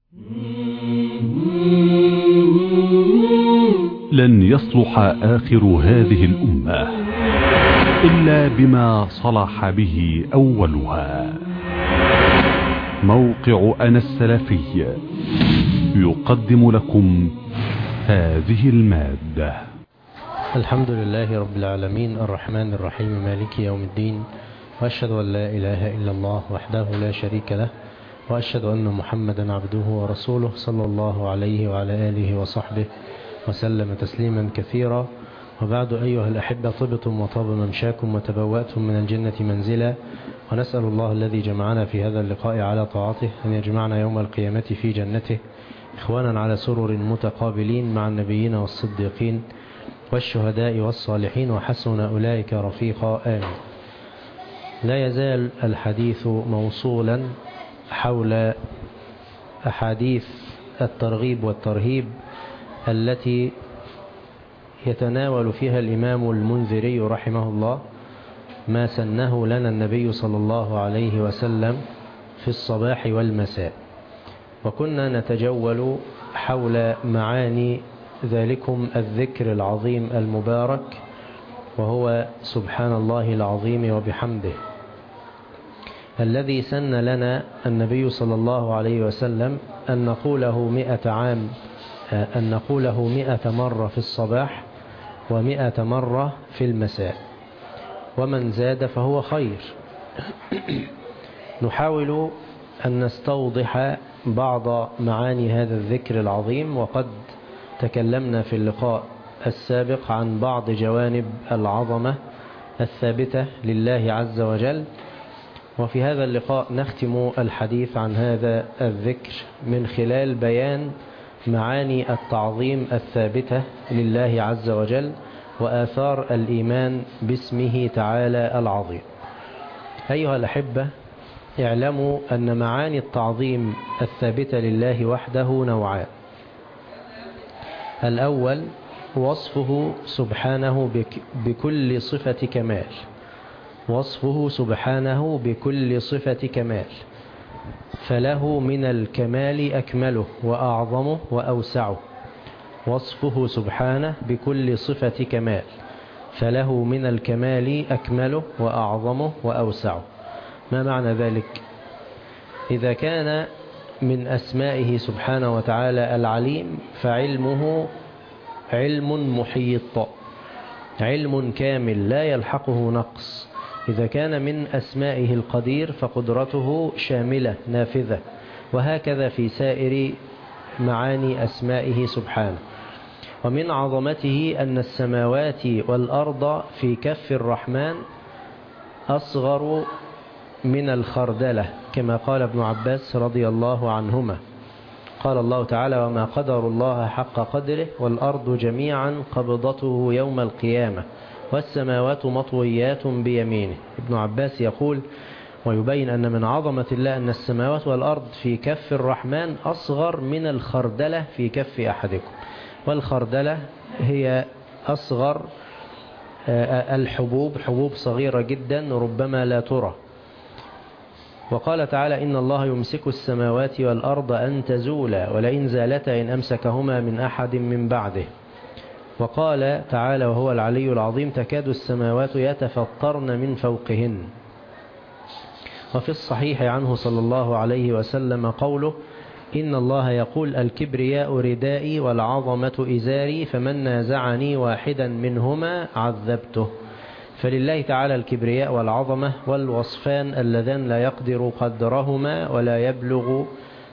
لن يصلح آخر هذه الأمة إلا بما صلح به أولها. موقع أنا السلفي يقدم لكم هذه المادة. الحمد لله رب العالمين الرحمن الرحيم مالك يوم الدين، وأشهد أن لا إله إلا الله وحده لا شريك له، وأشهد أن محمدا عبده ورسوله صلى الله عليه وعلى آله وصحبه وسلم تسليما كثيرا. وبعد، أيها الأحبة، طبتم وطاب ممشاكم وتبوأتم من الجنة منزلا، ونسأل الله الذي جمعنا في هذا اللقاء على طاعته أن يجمعنا يوم القيامة في جنته إخوانا على سرر متقابلين مع النبيين والصديقين والشهداء والصالحين، وحسن أولئك رفيقا، آمين. لا يزال الحديث موصولا حول أحاديث الترغيب والترهيب التي يتناول فيها الإمام المنذري رحمه الله ما سنه لنا النبي صلى الله عليه وسلم في الصباح والمساء، وكنا نتجول حول معاني ذلكم الذكر العظيم المبارك، وهو سبحان الله العظيم وبحمده، الذي سن لنا النبي صلى الله عليه وسلم أن نقوله 100 مرة في الصباح و100 مرة في المساء، ومن زاد فهو خير. نحاول أن نستوضح بعض معاني هذا الذكر العظيم، وقد تكلمنا في اللقاء السابق عن بعض جوانب العظمة الثابتة لله عز وجل، وفي هذا اللقاء نختم الحديث عن هذا الذكر من خلال بيان معاني التعظيم الثابتة لله عز وجل وآثار الإيمان باسمه تعالى العظيم. أيها الأحبة، اعلموا أن معاني التعظيم الثابتة لله وحده نوعان. الأول وصفه سبحانه بكل صفة كمال، وصفه سبحانه بكل صفة كمال، فله من الكمال أكمله وأعظمه وأوسعه. وصفه سبحانه بكل صفة كمال، فله من الكمال أكمله وأعظمه وأوسعه. ما معنى ذلك؟ إذا كان من أسمائه سبحانه وتعالى العليم، فعلمه علم محيط، علم كامل لا يلحقه نقص. إذا كان من أسمائه القدير، فقدرته شاملة نافذة، وهكذا في سائر معاني أسمائه سبحانه. ومن عظمته أن السماوات والأرض في كف الرحمن أصغر من الخردلة، كما قال ابن عباس رضي الله عنهما. قال الله تعالى: وما قدر الله حق قدره والأرض جميعا قبضته يوم القيامة والسماوات مطويات بيمينه. ابن عباس يقول ويبين أن من عظمة الله أن السماوات والأرض في كف الرحمن أصغر من الخردلة في كف أحدكم. والخردلة هي أصغر الحبوب، حبوب صغيرة جدا ربما لا ترى. وقال تعالى: إن الله يمسك السماوات والأرض أن تزولا ولئن زالتا إن أمسكهما من أحد من بعده. وقال تعالى وهو العلي العظيم: تكاد السماوات يتفطرن من فوقهن. وفي الصحيح عنه صلى الله عليه وسلم قوله: إن الله يقول: الكبرياء ردائي والعظمة إزاري، فمن نازعني واحدا منهما عذبته. فلله تعالى الكبرياء والعظمة والوصفان اللذان لا يقدر قدرهما ولا يبلغ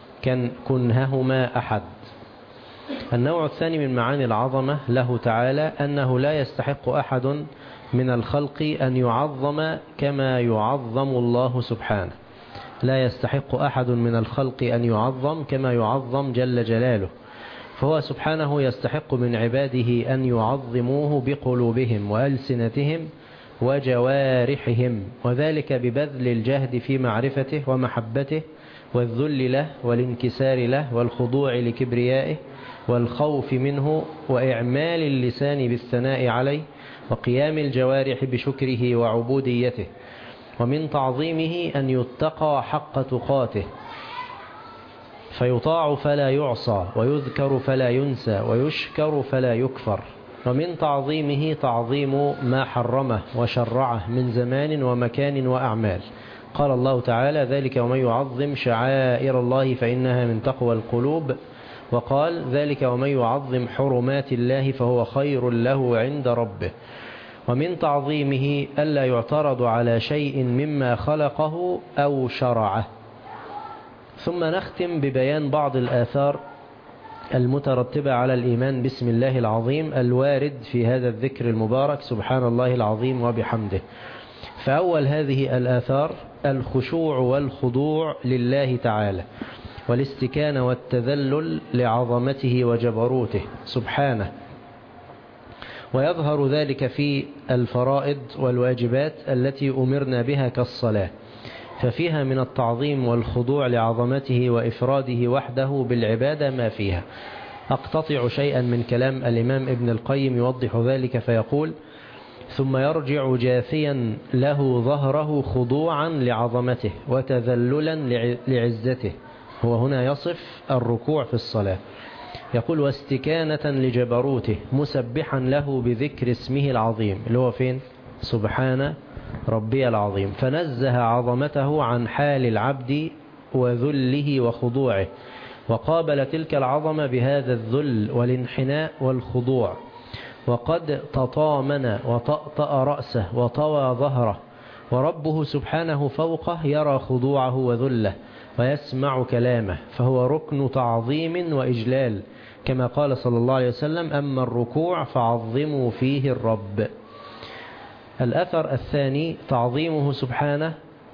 كنههما أحد. النوع الثاني من معاني العظمة له تعالى أنه لا يستحق أحد من الخلق أن يعظم كما يعظم الله سبحانه. لا يستحق أحد من الخلق أن يعظم كما يعظم جل جلاله، فهو سبحانه يستحق من عباده أن يعظموه بقلوبهم وألسنتهم وجوارحهم، وذلك ببذل الجهد في معرفته ومحبته والذل له والانكسار له والخضوع لكبريائه والخوف منه وإعمال اللسان بالثناء عليه وقيام الجوارح بشكره وعبوديته. ومن تعظيمه أن يتقى حق تقاته، فيطاع فلا يعصى، ويذكر فلا ينسى، ويشكر فلا يكفر. ومن تعظيمه تعظيم ما حرمه وشرعه من زمان ومكان وأعمال. قال الله تعالى: ذلك ومن يعظم شعائر الله فإنها من تقوى القلوب. وقال: ذلك ومن يعظم حرمات الله فهو خير له عند ربه. ومن تعظيمه ألا يعترض على شيء مما خلقه أو شرعه. ثم نختم ببيان بعض الآثار المترتبة على الإيمان باسم الله العظيم الوارد في هذا الذكر المبارك سبحان الله العظيم وبحمده. فأول هذه الآثار الخشوع والخضوع لله تعالى، والاستكانة والتذلل لعظمته وجبروته سبحانه. ويظهر ذلك في الفرائض والواجبات التي أمرنا بها كالصلاة، ففيها من التعظيم والخضوع لعظمته وإفراده وحده بالعبادة ما فيها. أقتطع شيئا من كلام الإمام ابن القيم يوضح ذلك فيقول: ثم يرجع جاثيا له ظهره خضوعا لعظمته وتذللا لعزته. هو هنا يصف الركوع في الصلاة، يقول: واستكانة لجبروته مسبحا له بذكر اسمه العظيم، اللي هو فين؟ سبحان ربي العظيم. فنزه عظمته عن حال العبد وذله وخضوعه، وقابل تلك العظمة بهذا الذل والانحناء والخضوع. وقد تطامن وطأطأ رأسه وطوى ظهره، وربه سبحانه فوقه يرى خضوعه وذله ويسمع كلامه، فهو ركن تعظيم وإجلال، كما قال صلى الله عليه وسلم: أما الركوع فعظموا فيه الرب. الأثر الثاني تعظيمه سبحانه،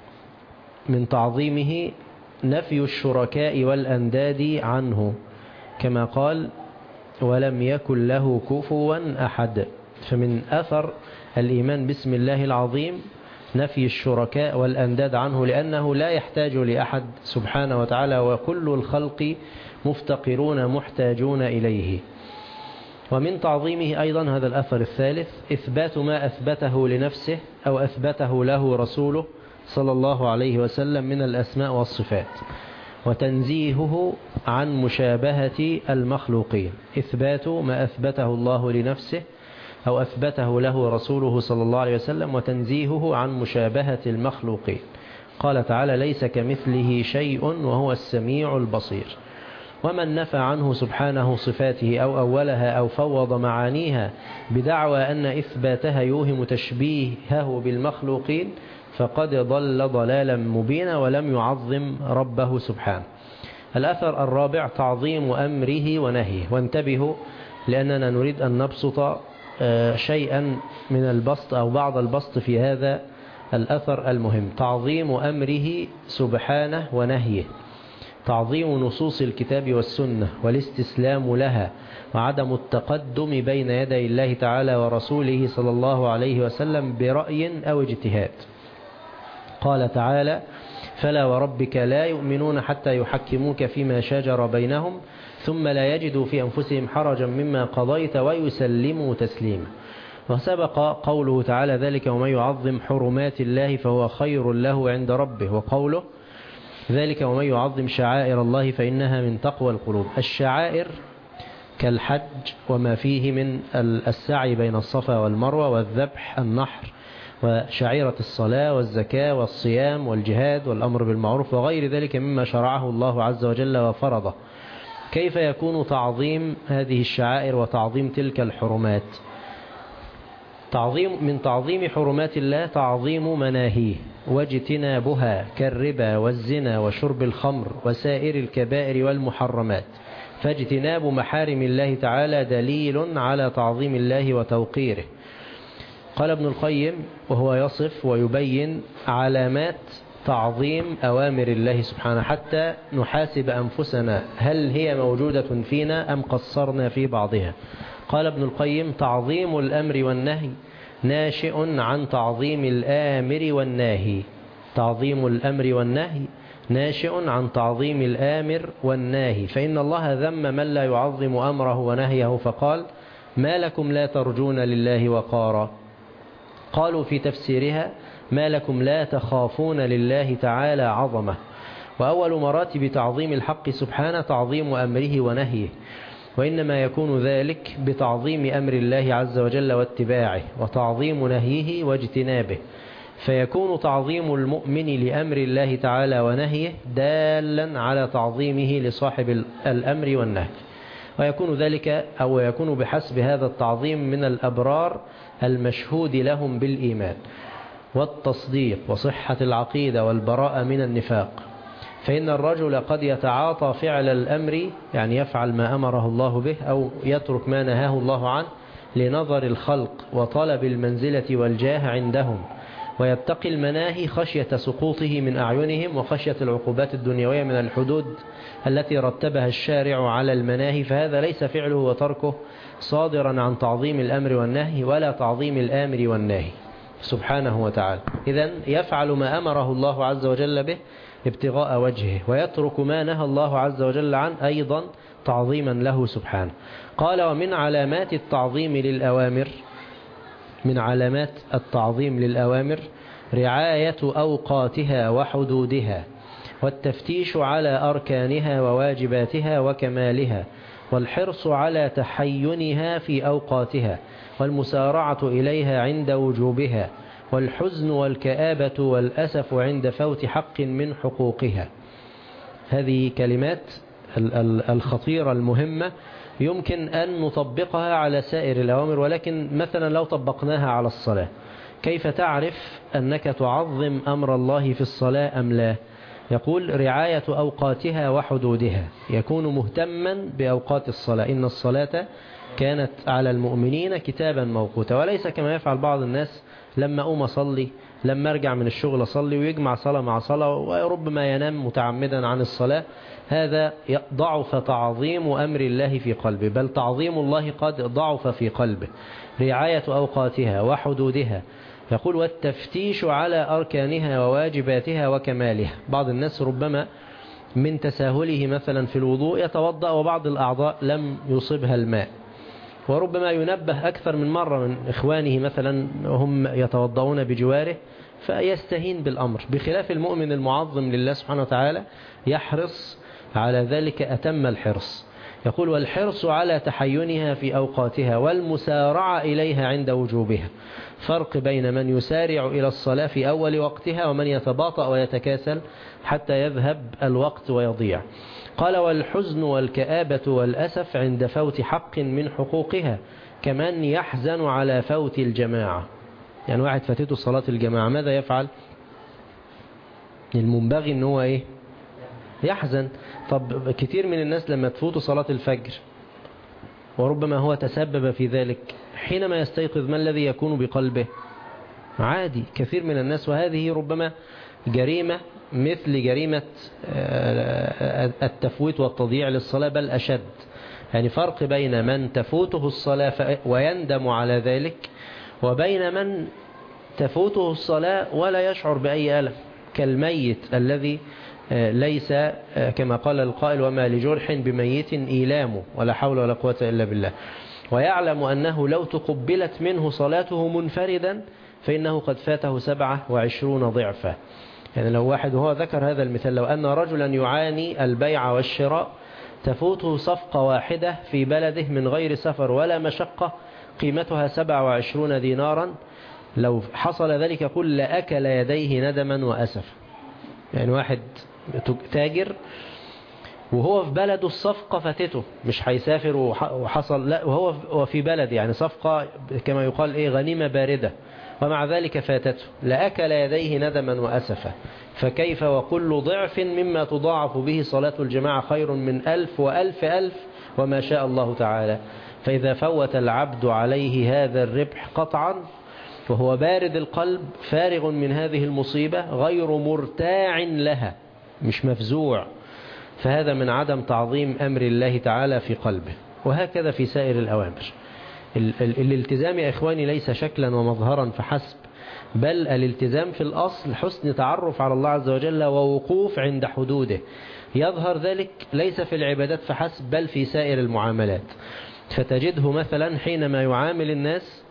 من تعظيمه نفي الشركاء والأنداد عنه، كما قال: ولم يكن له كفوا أحد. فمن أثر الإيمان باسم الله العظيم نفي الشركاء والأنداد عنه، لأنه لا يحتاج لأحد سبحانه وتعالى، وكل الخلق مفتقرون محتاجون إليه. ومن تعظيمه أيضا هذا الأثر الثالث إثبات ما أثبته لنفسه أو أثبته له رسوله صلى الله عليه وسلم من الأسماء والصفات، وتنزيهه عن مشابهة المخلوقين. إثبات ما أثبته الله لنفسه أو أثبته له رسوله صلى الله عليه وسلم، وتنزيهه عن مشابهة المخلوقين. قال تعالى: ليس كمثله شيء وهو السميع البصير. ومن نفى عنه سبحانه صفاته أو أولها أو فوض معانيها بدعوى أن إثباتها يوهم تشبيهه بالمخلوقين فقد ضل ضلالا مبينا ولم يعظم ربه سبحانه. الأثر الرابع تعظيم أمره ونهيه. وانتبهوا لأننا نريد أن نبسط شيئا من البسط أو بعض البسط في هذا الأثر المهم. تعظيم أمره سبحانه ونهيه، تعظيم نصوص الكتاب والسنة والاستسلام لها، وعدم التقدم بين يدي الله تعالى ورسوله صلى الله عليه وسلم برأي أو اجتهاد. قال تعالى: فلا وربك لا يؤمنون حتى يحكموك فيما شجر بينهم ثم لا يجدوا في أنفسهم حرجا مما قضيت ويسلموا تسليما. وسبق قوله تعالى: ذلك ومن يعظم حرمات الله فهو خير له عند ربه. وقوله: ذلك ومن يعظم شعائر الله فإنها من تقوى القلوب. الشعائر كالحج وما فيه من السعي بين الصفا والمروة والذبح النحر، وشعيرة الصلاة والزكاة والصيام والجهاد والأمر بالمعروف وغير ذلك مما شرعه الله عز وجل وفرضه. كيف يكون تعظيم هذه الشعائر وتعظيم تلك الحرمات؟ من تعظيم حرمات الله تعظيم مناهيه واجتنابها كالربا والزنا وشرب الخمر وسائر الكبائر والمحرمات. فاجتناب محارم الله تعالى دليل على تعظيم الله وتوقيره. قال ابن القيم وهو يصف ويبين علامات تعظيم أوامر الله سبحانه حتى نحاسب أنفسنا هل هي موجودة فينا أم قصرنا في بعضها. قال ابن القيم: تعظيم الأمر والنهي ناشئ عن تعظيم الآمر والناهي. تعظيم الأمر والنهي ناشئ عن تعظيم الآمر والناهي، فإن الله ذم من لا يعظم أمره ونهيه فقال: ما لكم لا ترجون لله وقارا. قالوا في تفسيرها: ما لكم لا تخافون لله تعالى عظمة. وأول مراتب تعظيم الحق سبحانه تعظيم أمره ونهيه، وإنما يكون ذلك بتعظيم أمر الله عز وجل واتباعه، وتعظيم نهيه واجتنابه، فيكون تعظيم المؤمن لأمر الله تعالى ونهيه دالا على تعظيمه لصاحب الأمر والنهي، ويكون ذلك أو يكون بحسب هذا التعظيم من الأبرار المشهود لهم بالإيمان والتصديق وصحة العقيدة والبراءة من النفاق. فإن الرجل قد يتعاطى فعل الأمر، يعني يفعل ما أمره الله به أو يترك ما نهاه الله عنه لنظر الخلق وطلب المنزلة والجاه عندهم، ويتقي المناهي خشية سقوطه من أعينهم وخشية العقوبات الدنيوية من الحدود التي رتبها الشارع على المناهي، فهذا ليس فعله وتركه صادرا عن تعظيم الأمر والنهي ولا تعظيم الآمر والناهي سبحانه وتعالى. إذن يفعل ما أمره الله عز وجل به ابتغاء وجهه، ويترك ما نهى الله عز وجل عنه أيضا تعظيما له سبحانه. قال: ومن علامات التعظيم للأوامر، من علامات التعظيم للأوامر رعاية أوقاتها وحدودها، والتفتيش على أركانها وواجباتها وكمالها، والحرص على تحينها في أوقاتها، والمسارعة إليها عند وجوبها، والحزن والكآبة والأسف عند فوت حق من حقوقها. هذه كلمات الخطيرة المهمة يمكن أن نطبقها على سائر الأوامر، ولكن مثلا لو طبقناها على الصلاة، كيف تعرف أنك تعظم أمر الله في الصلاة أم لا؟ يقول: رعاية أوقاتها وحدودها، يكون مهتما بأوقات الصلاة. إن الصلاة كانت على المؤمنين كتابا موقوتا، وليس كما يفعل بعض الناس لما أقوم أصلي، لما أرجع من الشغل أصلي، ويجمع صلاة مع صلاة، وربما ينام متعمدا عن الصلاة. هذا ضعف تعظيم أمر الله في قلبه، بل تعظيم الله قد ضعف في قلبه. رعاية أوقاتها وحدودها، يقول: والتفتيش على أركانها وواجباتها وكمالها. بعض الناس ربما من تساهله مثلا في الوضوء يتوضأ وبعض الأعضاء لم يصبها الماء، وربما ينبه أكثر من مرة من إخوانه مثلا هم يتوضؤون بجواره فيستهين بالأمر، بخلاف المؤمن المعظم لله سبحانه وتعالى يحرص على ذلك أتم الحرص. يقول: والحرص على تحينها في أوقاتها، والمسارعة إليها عند وجوبها. فرق بين من يسارع إلى الصلاة في أول وقتها ومن يتباطأ ويتكاسل حتى يذهب الوقت ويضيع. قال: والحزن والكآبة والأسف عند فوت حق من حقوقها، كمن يحزن على فوت الجماعة. يعني واحد فاتته صلاة الجماعة ماذا يفعل؟ المنبغي أنه هو إيه؟ يحزن. طب كتير من الناس لما تفوت صلاة الفجر وربما هو تسبب في ذلك، حينما يستيقظ ما الذي يكون بقلبه؟ عادي. كثير من الناس، وهذه ربما جريمة مثل جريمة التفويت والتضييع للصلاة بل أشد. يعني فرق بين من تفوته الصلاة ويندم على ذلك، وبين من تفوته الصلاة ولا يشعر بأي ألم، كالميت الذي ليس كما قال القائل: وما لجرح بميت إيلام، ولا حول ولا قوة إلا بالله. ويعلم أنه لو تقبلت منه صلاته منفردا فإنه قد فاته 27 ضعفا. يعني لو واحد، وهو ذكر هذا المثال، لو أن رجلا يعاني البيع والشراء تفوته صفقة واحدة في بلده من غير سفر ولا مشقة قيمتها 27 دينارا، لو حصل ذلك يقول: لأكل يديه ندما وأسف. يعني واحد تاجر وهو في بلده الصفقة فاتته، مش هيسافر وحصل، لا، وهو في بلد، يعني صفقة كما يقال إيه، غنيمة باردة، ومع ذلك فاتته، لأكل يديه ندما وأسفا. فكيف وكل ضعف مما تضاعف به صلاة الجماعة خير من 1000 وألف ألف وما شاء الله تعالى. فإذا فوت العبد عليه هذا الربح قطعا وهو بارد القلب فارغ من هذه المصيبة غير مرتاع لها، مش مفزوع، فهذا من عدم تعظيم أمر الله تعالى في قلبه. وهكذا في سائر الأوامر. الالتزام يا إخواني ليس شكلا ومظهرا فحسب، بل الالتزام في الأصل حسن تعرف على الله عز وجل ووقوف عند حدوده. يظهر ذلك ليس في العبادات فحسب بل في سائر المعاملات. فتجده مثلا حينما يعامل الناس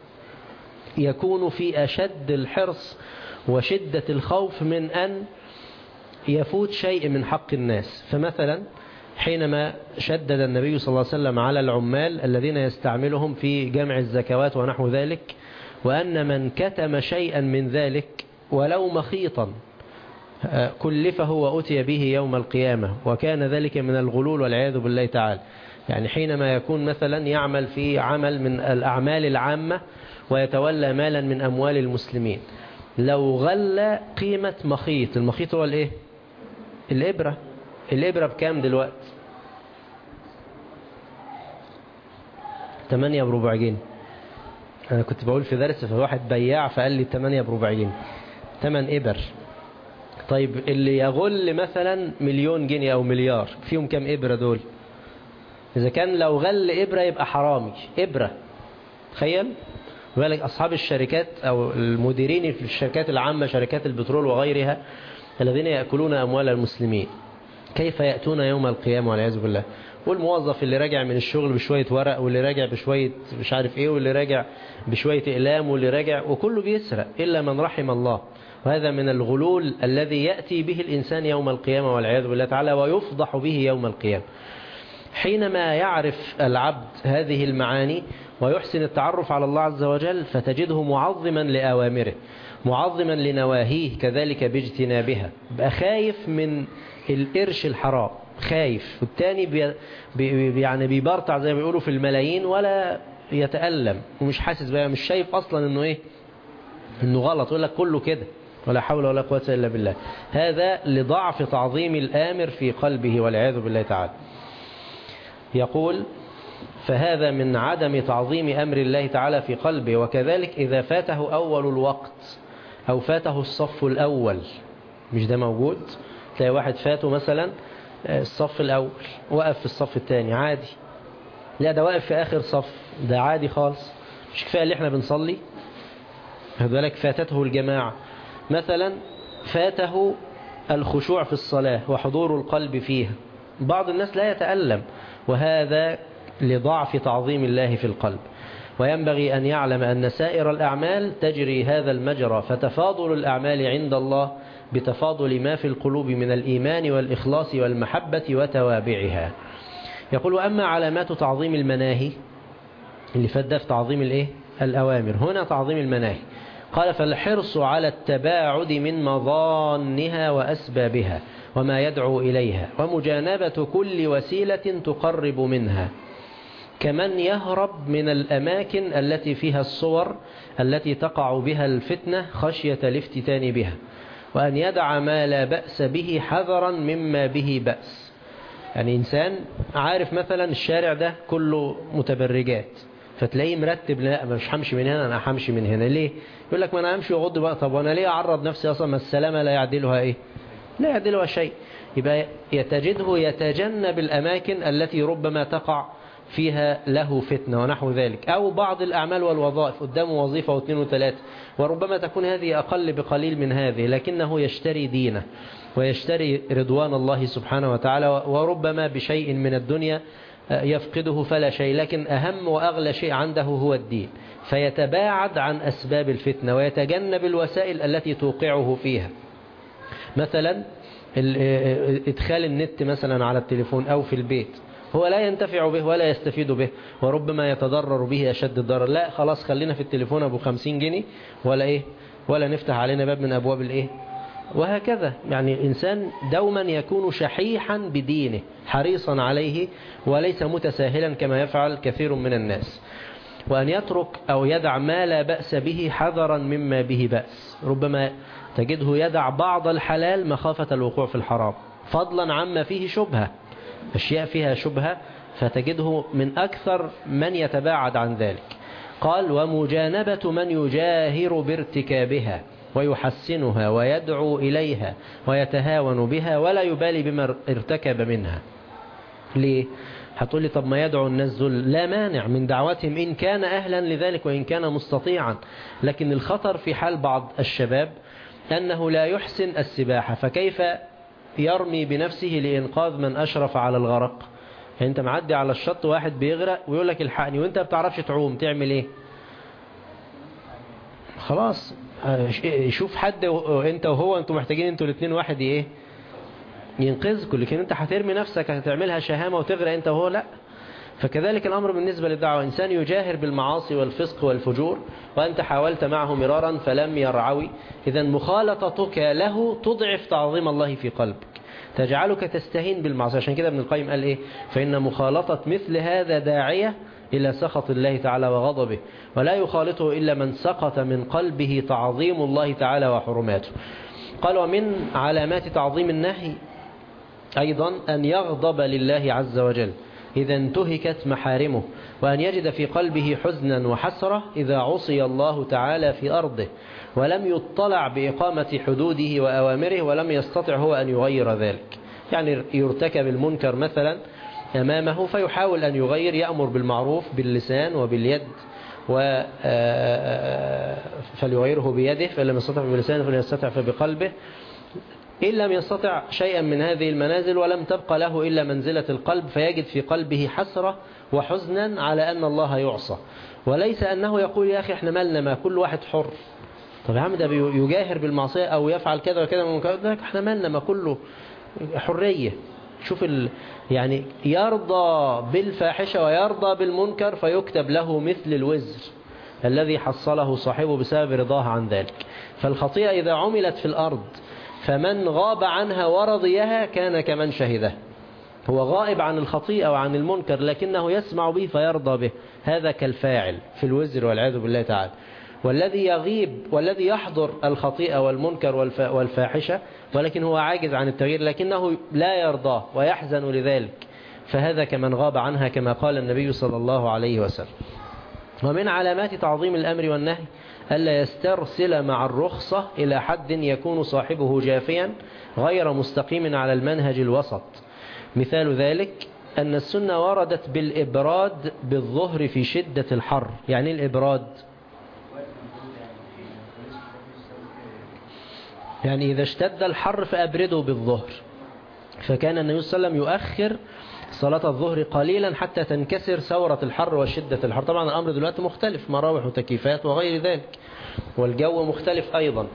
يكون في أشد الحرص وشدة الخوف من أن يفوت شيء من حق الناس. فمثلا حينما شدد النبي صلى الله عليه وسلم على العمال الذين يستعملهم في جمع الزكوات ونحو ذلك، وأن من كتم شيئا من ذلك ولو مخيطا كلفه وأتي به يوم القيامة، وكان ذلك من الغلول والعياذ بالله تعالى. يعني حينما يكون مثلا يعمل في عمل من الأعمال العامة ويتولى مالا من أموال المسلمين، لو غلى قيمة مخيط، المخيط هو الايه؟ الإبرة. الإبرة بكام دلوقتي؟ 8 بربع جنيه. أنا كنت بقول في درس فواحد بياع فقال لي 8 بربع جنيه، 8 إبر. طيب اللي يغل مثلا 1,000,000 جنيه أو مليار، فيهم كام إبرة دول؟ إذا كان لو غل إبرة يبقى حرامي. إبرة، تخيل. وذلك أصحاب الشركات أو المديرين في الشركات العامة، شركات البترول وغيرها، الذين يأكلون أموال المسلمين، كيف يأتون يوم القيامة والعياذ بالله؟ والموظف اللي راجع من الشغل بشوية ورق، واللي راجع بشوية مش عارف ايه، واللي راجع بشوية إقلام، واللي راجع، وكله بيسرق إلا من رحم الله. وهذا من الغلول الذي يأتي به الإنسان يوم القيامة والعياذ بالله تعالى، ويفضح به يوم القيامة. حينما يعرف العبد هذه المعاني ويحسن التعرف على الله عز وجل، فتجده معظما لأوامره، معظما لنواهيه، كذلك باجتنابها. بقى خايف من القرش الحرام، خايف. والتاني يعني بيبرطع زي ما بيقولوا في الملايين ولا يتألم، ومش حاسس بقى، مش شايف أصلا إنه إيه، إنه غلط. يقول لك كله كده، ولا حول ولا قوة إلا بالله. هذا لضعف تعظيم الآمر في قلبه والعياذ بالله تعالى. يقول: فهذا من عدم تعظيم أمر الله تعالى في قلبه. وكذلك إذا فاته أول الوقت أو فاته الصف الأول، مش ده موجود؟ تلاقي واحد فاته مثلا الصف الأول، وقف في الصف الثاني عادي. لا، ده واقف في آخر صف، ده عادي خالص. مش كفاية اللي احنا بنصلي؟ هذلك فاتته الجماعة. مثلا فاته الخشوع في الصلاة وحضور القلب فيها، بعض الناس لا يتألم، وهذا لضعف تعظيم الله في القلب. وينبغي أن يعلم أن سائر الأعمال تجري هذا المجرى، فتفاضل الأعمال عند الله بتفاضل ما في القلوب من الإيمان والإخلاص والمحبة وتوابعها. يقول: وأما علامات تعظيم المناهي، اللي فات في تعظيم الإيه؟ الأوامر، هنا تعظيم المناهي. قال: فالحرص على التباعد من مظانها وأسبابها وما يدعو إليها، ومجانبة كل وسيلة تقرب منها، كمن يهرب من الأماكن التي فيها الصور التي تقع بها الفتنة خشية الافتتان بها، وأن يدع ما لا بأس به حذرا مما به بأس. يعني إنسان عارف مثلا الشارع ده كله متبرجات، فتلاقيه مرتب: لا مش همشي من هنا، أنا همشي من هنا. ليه؟ يقول لك: ما أنا همشي وغض بقى. طب وأنا ليه أعرض نفسي أصلا؟ ما السلامة لا يعدلها إيه؟ لا يعدلها شيء. يبقى يتجده يتجنب الأماكن التي ربما تقع فيها له فتنة ونحو ذلك، أو بعض الأعمال والوظائف قدامه وظيفة واثنين وثلاثة، وربما تكون هذه أقل بقليل من هذه، لكنه يشتري دينه ويشتري رضوان الله سبحانه وتعالى، وربما بشيء من الدنيا يفقده فلا شيء، لكن أهم وأغلى شيء عنده هو الدين، فيتباعد عن أسباب الفتنة ويتجنب الوسائل التي توقعه فيها. مثلا إدخال النت مثلا على التليفون أو في البيت، هو لا ينتفع به ولا يستفيد به، وربما يتضرر به أشد الضرر. لا خلاص، خلينا في التليفون أبو 50 جنيه ولا نفتح علينا باب من أبواب الإيه. وهكذا. يعني الإنسان دوما يكون شحيحا بدينه، حريصا عليه، وليس متساهلا كما يفعل كثير من الناس. وأن يترك أو يدع ما لا بأس به حذرا مما به بأس. ربما تجده يدع بعض الحلال مخافة الوقوع في الحرام، فضلا عما فيه شبهة، أشياء فيها شبهة، فتجده من أكثر من يتباعد عن ذلك. قال: ومجانبة من يجاهر بارتكابها ويحسنها ويدعو إليها ويتهاون بها ولا يبالي بما ارتكب منها. ليه؟ هتقول لي: طب ما يدعو الناس ذل، لا مانع من دعوتهم إن كان أهلا لذلك وإن كان مستطيعا، لكن الخطر في حال بعض الشباب أنه لا يحسن السباحة، فكيف يرمي بنفسه لإنقاذ من أشرف على الغرق؟ يعني أنت معدي على الشط واحد بيغرق ويقول لك الحقني، وأنت ما بتعرفش تعوم، تعمل إيه؟ خلاص شوف حد، أنت وهو، أنتوا محتاجين أنتوا الاثنين واحد إيه ينقذكم، لكن انت هترمي نفسك، هتعملها شهامة وتغرق انت وهو، لا. فكذلك الأمر بالنسبة للدعوة، إنسان يجاهر بالمعاصي والفسق والفجور وأنت حاولت معه مرارا فلم يرعوي، إذا مخالطتك له تضعف تعظيم الله في قلبك، تجعلك تستهين بالمعصية. عشان كده ابن القيم قال إيه؟ فإن مخالطة مثل هذا داعية إلى سخط الله تعالى وغضبه، ولا يخالطه إلا من سقط من قلبه تعظيم الله تعالى وحرماته. قال ومن علامات تعظيم النهي أيضا أن يغضب لله عز وجل إذا انتهكت محارمه، وأن يجد في قلبه حزنا وحسرة إذا عصي الله تعالى في أرضه ولم يطلع بإقامة حدوده وأوامره، ولم يستطع هو أن يغير ذلك. يعني يرتكب المنكر مثلا أمامه فيحاول أن يغير، يأمر بالمعروف باللسان وباليد، فليغيره بيده، فلم يستطع بلسانه فليستطع فبقلبه. إن لم يستطع شيئا من هذه المنازل ولم تبقى له إلا منزلة القلب، فيجد في قلبه حسرة وحزنا على أن الله يعصى، وليس أنه يقول يا أخي احنا مالنا، ما كل واحد حر. طب يا عم ده يجاهر بالمعصية أو يفعل كذا وكذا من منكرات، احنا مالنا، ما كله حرية. شوف يعني يرضى بالفاحشة ويرضى بالمنكر فيكتب له مثل الوزر الذي حصله صاحبه بسبب رضاه عن ذلك. فالخطيئة إذا عملت في الأرض فمن غاب عنها ورضيها كان كمن شهده. هو غائب عن الخطيئة وعن المنكر لكنه يسمع به فيرضى به، هذا كالفاعل في الوزر والعياذ بالله تعالى. والذي يغيب والذي يحضر الخطيئة والمنكر والفاحشة ولكن هو عاجز عن التغيير لكنه لا يرضاه ويحزن لذلك، فهذا كمن غاب عنها كما قال النبي صلى الله عليه وسلم. ومن علامات تعظيم الأمر والنهي ألا يسترسل مع الرخصة إلى حد يكون صاحبه جافيا غير مستقيم على المنهج الوسط. مثال ذلك أن السنة وردت بالإبراد بالظهر في شدة الحر. يعني الإبراد يعني إذا اشتد الحر فأبرده بالظهر، فكان النبي صلى الله عليه وسلم يؤخر صلاة الظهر قليلا حتى تنكسر ثورة الحر وشدة الحر. طبعا الأمر دلوقتي مختلف، مراوح وتكييفات وغير ذلك، والجو مختلف أيضا.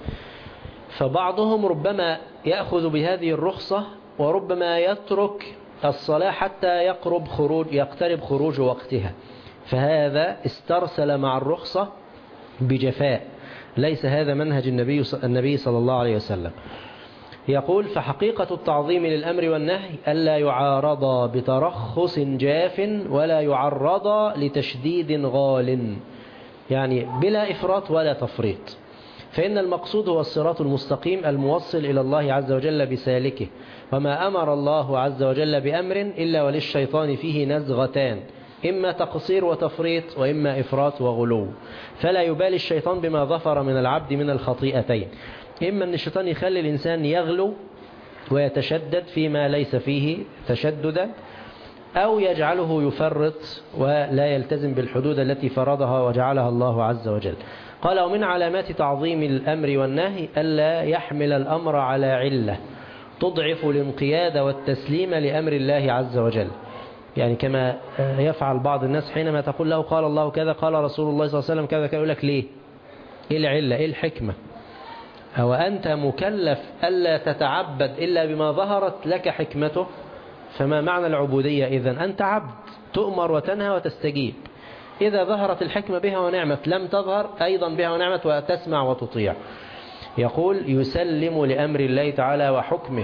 فبعضهم ربما يأخذ بهذه الرخصة وربما يترك الصلاة حتى يقترب خروج وقتها، فهذا استرسل مع الرخصة بجفاء، ليس هذا منهج النبي صلى الله عليه وسلم. يقول فحقيقة التعظيم للأمر والنهي ألا يعارض بترخص جاف ولا يعرض لتشديد غال، يعني بلا إفراط ولا تفريط. فإن المقصود هو الصراط المستقيم الموصل إلى الله عز وجل بسالكه، وما أمر الله عز وجل بأمر إلا وللشيطان فيه نزغتان، إما تقصير وتفريط وإما إفراط وغلو. فلا يبالي الشيطان بما ظفر من العبد من الخطيئتين، إما أن الشيطان يخلي الإنسان يغلو ويتشدد فيما ليس فيه تشددا، أو يجعله يفرط ولا يلتزم بالحدود التي فرضها وجعلها الله عز وجل. قال ومن علامات تعظيم الأمر والنهي ألا يحمل الأمر على علة تضعف الانقياد والتسليم لأمر الله عز وجل. يعني كما يفعل بعض الناس حينما تقول له قال الله كذا قال رسول الله صلى الله عليه وسلم كذا، يقول لك ليه؟ إيه العلة؟ إيه الحكمة؟ أو أنت مكلف ألا تتعبد إلا بما ظهرت لك حكمته؟ فما معنى العبودية إذن؟ أنت عبد تؤمر وتنهى وتستجيب، إذا ظهرت الحكمة بها ونعمت، لم تظهر أيضا بها ونعمت وتسمع وتطيع. يقول يسلم لأمر الله تعالى وحكمه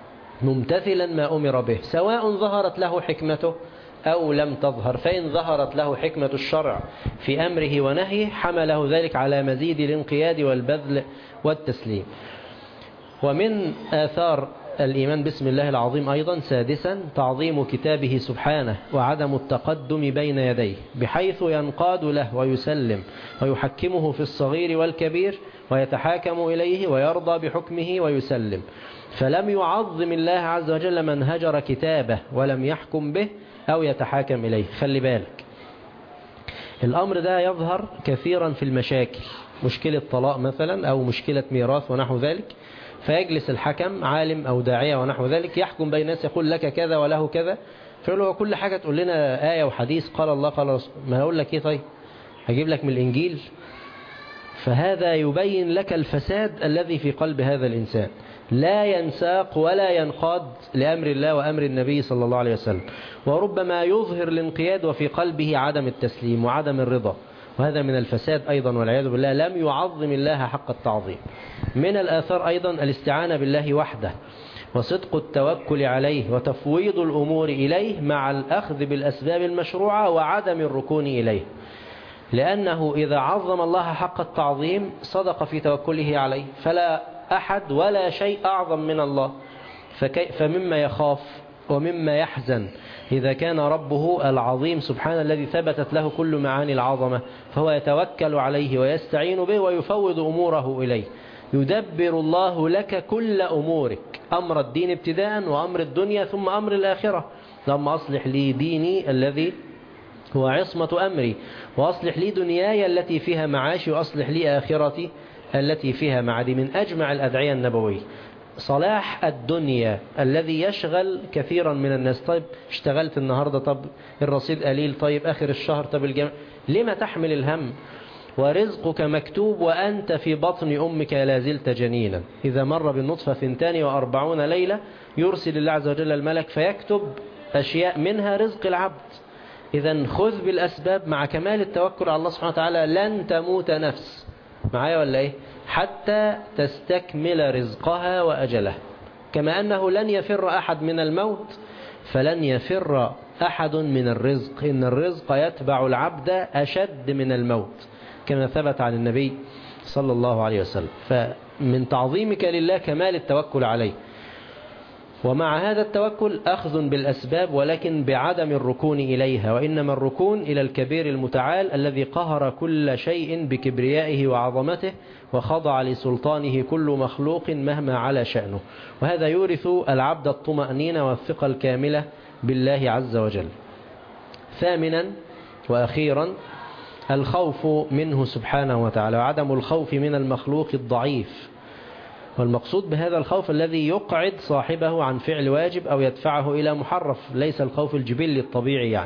ممتثلا ما أمر به، سواء ظهرت له حكمته أو لم تظهر. فإن ظهرت له حكمة الشرع في أمره ونهيه حمله ذلك على مزيد الانقياد والبذل والتسليم. ومن آثار الإيمان باسم الله العظيم أيضا سادسا تعظيم كتابه سبحانه وعدم التقدم بين يديه، بحيث ينقاد له ويسلم ويحكمه في الصغير والكبير ويتحاكم إليه ويرضى بحكمه ويسلم. فلم يعظم الله عز وجل من هجر كتابه ولم يحكم به أو يتحاكم إليه. خلي بالك الأمر ده يظهر كثيرا في المشاكل، مشكلة طلاق مثلا أو مشكلة ميراث ونحو ذلك، فيجلس الحكم عالم أو داعية ونحو ذلك يحكم بين الناس، يقول لك كذا وله كذا، فيقول له كل حاجة تقول لنا آية وحديث قال الله قال رسول، ما هقول لك إيه؟ طيب هجيب لك من الإنجيل؟ فهذا يبين لك الفساد الذي في قلب هذا الإنسان، لا ينساق ولا ينقاد لأمر الله وأمر النبي صلى الله عليه وسلم، وربما يظهر الانقياد وفي قلبه عدم التسليم وعدم الرضا، وهذا من الفساد أيضا والعياذ بالله، لم يعظم الله حق التعظيم. من الآثار أيضا الاستعانة بالله وحده، وصدق التوكل عليه، وتفويض الأمور إليه مع الأخذ بالأسباب المشروعة وعدم الركون إليه، لأنه إذا عظم الله حق التعظيم صدق في توكله عليه، فلا أحد ولا شيء أعظم من الله، فمما يخاف ومما يحزن إذا كان ربه العظيم سبحانه الذي ثبتت له كل معاني العظمة، فهو يتوكل عليه ويستعين به ويفوض أموره إليه. يدبر الله لك كل أمورك، أمر الدين ابتداء وأمر الدنيا ثم أمر الآخرة. لما أصلح لي ديني الذي هو عصمة أمري، وأصلح لي دنياي التي فيها معاشي، وأصلح لي آخرتي التي فيها معادي. من أجمع الأدعية النبوية صلاح الدنيا الذي يشغل كثيرا من الناس. طيب اشتغلت النهاردة، طب الرصيد قليل، طيب آخر الشهر، طب الجمع، لما تحمل الهم؟ ورزقك مكتوب وأنت في بطن أمك لا زلت جنينا. إذا مر بالنطفة 42 ليلة يرسل الله عز وجل الملك فيكتب أشياء منها رزق العبد. إذا خذ بالأسباب مع كمال التوكل على الله سبحانه وتعالى. لن تموت نفس، معايا ولا إيه؟ حتى تستكمل رزقها وأجلها. كما أنه لن يفر أحد من الموت فلن يفر أحد من الرزق، إن الرزق يتبع العبد أشد من الموت، كما ثبت عن النبي صلى الله عليه وسلم. فمن تعظيمك لله كمال التوكل عليه، ومع هذا التوكل أخذ بالأسباب ولكن بعدم الركون إليها، وإنما الركون إلى الكبير المتعال الذي قهر كل شيء بكبريائه وعظمته، وخضع لسلطانه كل مخلوق مهما على شأنه. وهذا يورث العبد الطمأنينة والثقة الكاملة بالله عز وجل. ثامنا وأخيرا الخوف منه سبحانه وتعالى، وعدم الخوف من المخلوق الضعيف. والمقصود بهذا الخوف الذي يقعد صاحبه عن فعل واجب أو يدفعه إلى محرف، ليس الخوف الجبلي الطبيعي يعني.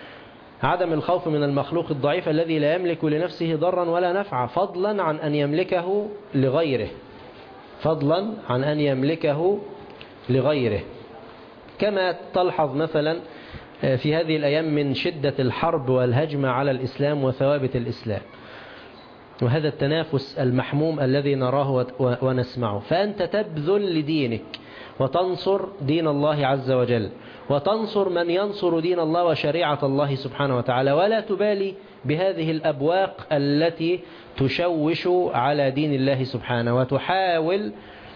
عدم الخوف من المخلوق الضعيف الذي لا يملك لنفسه ضرا ولا نفعا، فضلا عن أن يملكه لغيره، فضلا عن أن يملكه لغيره. كما تلحظ مثلا في هذه الأيام من شدة الحرب والهجمة على الإسلام وثوابت الإسلام، وهذا التنافس المحموم الذي نراه ونسمعه. فأنت تبذل لدينك وتنصر دين الله عز وجل، وتنصر من ينصر دين الله وشريعة الله سبحانه وتعالى، ولا تبالي بهذه الأبواق التي تشوش على دين الله سبحانه، وتحاول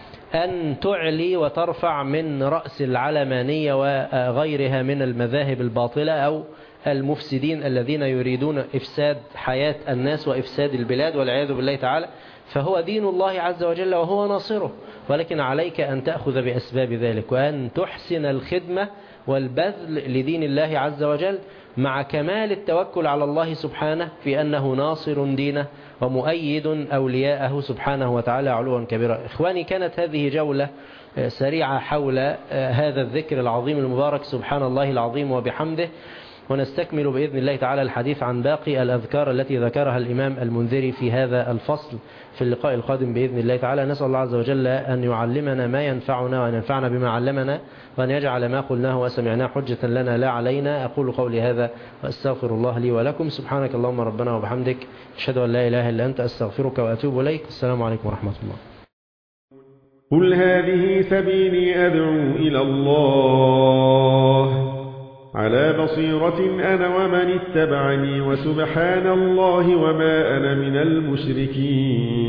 أن تعلي وترفع من رأس العلمانية وغيرها من المذاهب الباطلة أو المفسدين الذين يريدون إفساد حياة الناس وإفساد البلاد والعياذ بالله تعالى. فهو دين الله عز وجل وهو ناصره، ولكن عليك أن تأخذ بأسباب ذلك، وأن تحسن الخدمة والبذل لدين الله عز وجل مع كمال التوكل على الله سبحانه في أنه ناصر دينه ومؤيد أولياءه سبحانه وتعالى علوا كبيرا. إخواني، كانت هذه جولة سريعة حول هذا الذكر العظيم المبارك سبحان الله العظيم وبحمده، ونستكمل بإذن الله تعالى الحديث عن باقي الأذكار التي ذكرها الإمام المنذري في هذا الفصل في اللقاء القادم بإذن الله تعالى. نسأل الله عز وجل أن يعلمنا ما ينفعنا وأن ينفعنا بما علمنا، وأن يجعل ما قلناه وسمعناه حجة لنا لا علينا. أقول قولي هذا وأستغفر الله لي ولكم. سبحانك اللهم ربنا وبحمدك، أشهد أن لا إله إلا أنت، أستغفرك وأتوب إليك. السلام عليكم ورحمة الله. قل هذه سبيلي أدعو إلى الله على بصيرة أنا ومن اتبعني، وسبحان الله وما أنا من المشركين.